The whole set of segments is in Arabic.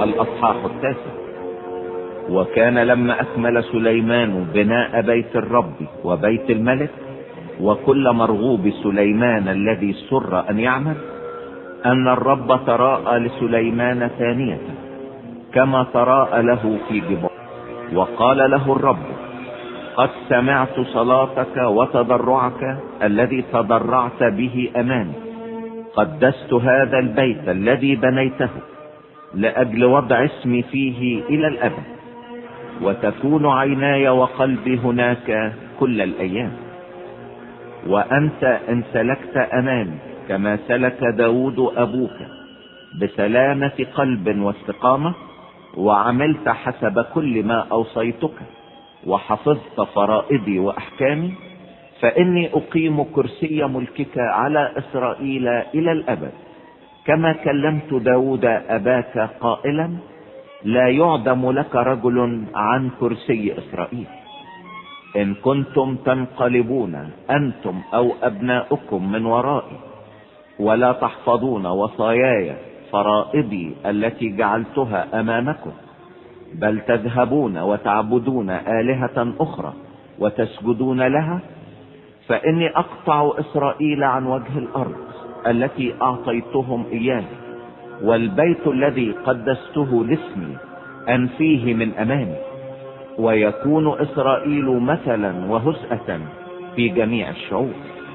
الأصحاح 9. وكان لما أكمل سليمان بناء بيت الرب وبيت الملك وكل مرغوب سليمان الذي سر أن يعمل، أن الرب تراءى لسليمان ثانية كما تراءى له في جبال، وقال له الرب: قد سمعت صلاتك وتضرعك الذي تضرعت به أمامي. قدست هذا البيت الذي بنيته لأجل وضع اسمي فيه إلى الأبد، وتكون عيناي وقلبي هناك كل الأيام. وأنت إن سلكت أمامي كما سلك داود أبوك بسلامة قلب واستقامة، وعملت حسب كل ما أوصيتك وحفظت فرائضي وأحكامي، فإني أقيم كرسي ملكك على إسرائيل إلى الأبد، كما كلمت داود أباك قائلا: لا يعدم لك رجل عن كرسي إسرائيل. إن كنتم تنقلبون أنتم أو أبناؤكم من ورائي ولا تحفظون وصاياي فرائضي التي جعلتها أمامكم، بل تذهبون وتعبدون آلهة أخرى وتسجدون لها، فإني أقطع إسرائيل عن وجه الأرض التي أعطيتهم إياه، والبيت الذي قدسته لاسمي أنفيه من أمامي، ويكون إسرائيل مثلا وهزءة في جميع الشعوب.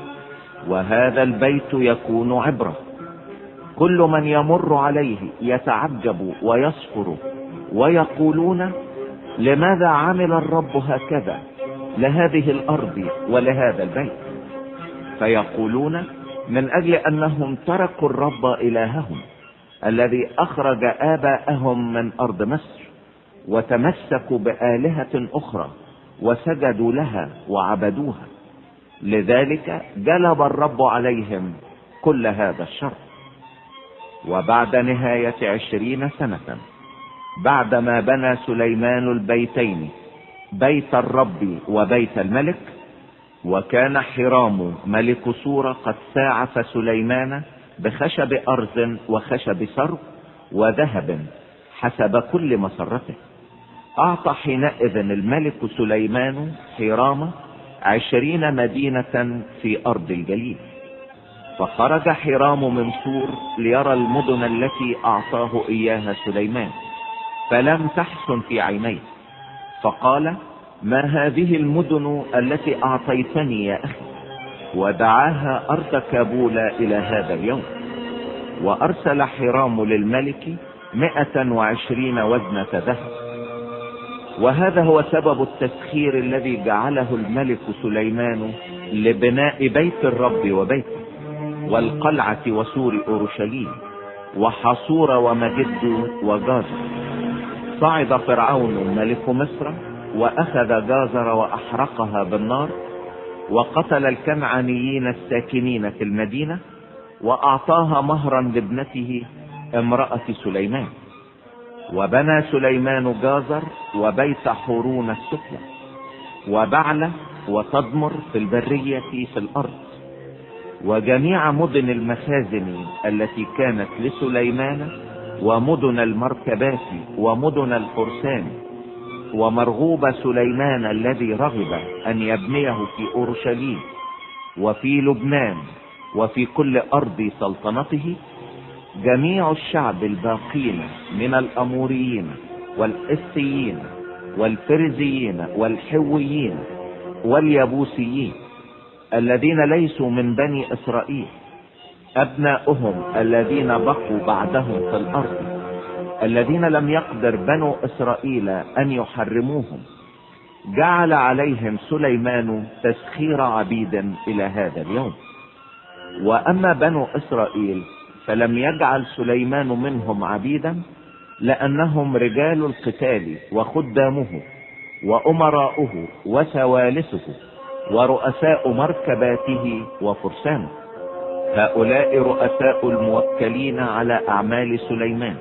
وهذا البيت يكون عبرة، كل من يمر عليه يتعجب ويصفر ويقولون: لماذا عمل الرب هكذا لهذه الأرض ولهذا البيت؟ فيقولون: من أجل أنهم تركوا الرب إلههم الذي أخرج آباءهم من أرض مصر، وتمسكوا بآلهة أخرى وسجدوا لها وعبدوها، لذلك جلب الرب عليهم كل هذا الشر. وبعد نهاية 20 سنة بعدما بنى سليمان البيتين، بيت الرب وبيت الملك، وكان حرام ملك سور قد ساعف سليمان بخشب أرز وخشب سرو وذهب حسب كل مسرته، أعطى حينئذ الملك سليمان حرام 20 مدينة في أرض الجليل. فخرج حرام من سور ليرى المدن التي أعطاه إياها سليمان، فلم تحسن في عينيه، فقال: ما هذه المدن التي أعطيتني يا أخي؟ ودعاها أرض كابول إلى هذا اليوم. وأرسل حرام للملك 120 وزنة ذهب. وهذا هو سبب التسخير الذي جعله الملك سليمان لبناء بيت الرب وبيته والقلعة وسور أورشليم وحصور ومجد وجازر. صعد فرعون ملك مصر وأخذ جازر وأحرقها بالنار، وقتل الكنعانيين الساكنين في المدينة، وأعطاها مهرا لابنته امرأة سليمان. وبنى سليمان جازر وبيت حورون السفلى وبعلة وتدمر في البرية في الأرض، وجميع مدن المخازن التي كانت لسليمان، ومدن المركبات ومدن الفرسان، ومرغوب سليمان الذي رغب أن يبنيه في أورشليم وفي لبنان وفي كل أرض سلطنته. جميع الشعب الباقين من الأموريين والإسيين والفرزيين والحويين واليبوسيين الذين ليسوا من بني إسرائيل، أبناؤهم الذين بقوا بعدهم في الأرض، الذين لم يقدر بنو إسرائيل أن يحرموهم، جعل عليهم سليمان تسخير عبيد إلى هذا اليوم. وأما بنو إسرائيل فلم يجعل سليمان منهم عبيدا، لأنهم رجال القتال وخدامه وأمراؤه وسوالسه ورؤساء مركباته وفرسانه. هؤلاء رؤساء الموكلين على أعمال سليمان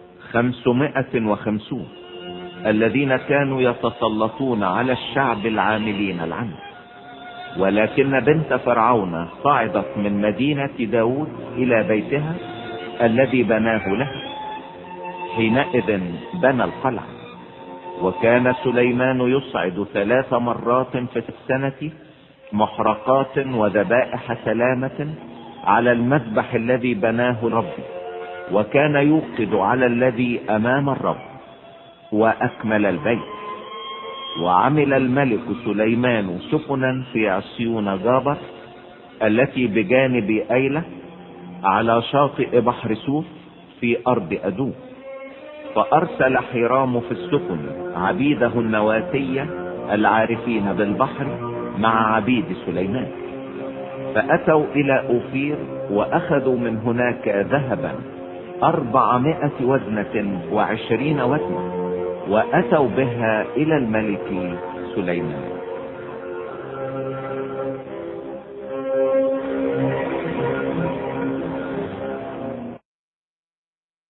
550 الذين كانوا يتسلطون على الشعب العاملين العمل. ولكن بنت فرعون صعدت من مدينة داود إلى بيتها الذي بناه لها، حينئذ بنى القلعة. وكان سليمان يصعد 3 مرات في السنة محرقات وذبائح سلامة على المذبح الذي بناه الرب، وكان يوقد على الذي امام الرب، واكمل البيت. وعمل الملك سليمان سفنا في عصيون جابر التي بجانب ايلة على شاطئ بحر سوف في ارض ادوم. فارسل حرام في السفن عبيده النواتية العارفين بالبحر مع عبيد سليمان، فاتوا الى اوفير واخذوا من هناك ذهبا 400 وزنة و20 وزنة، واتوا بها الى الملك سليمان.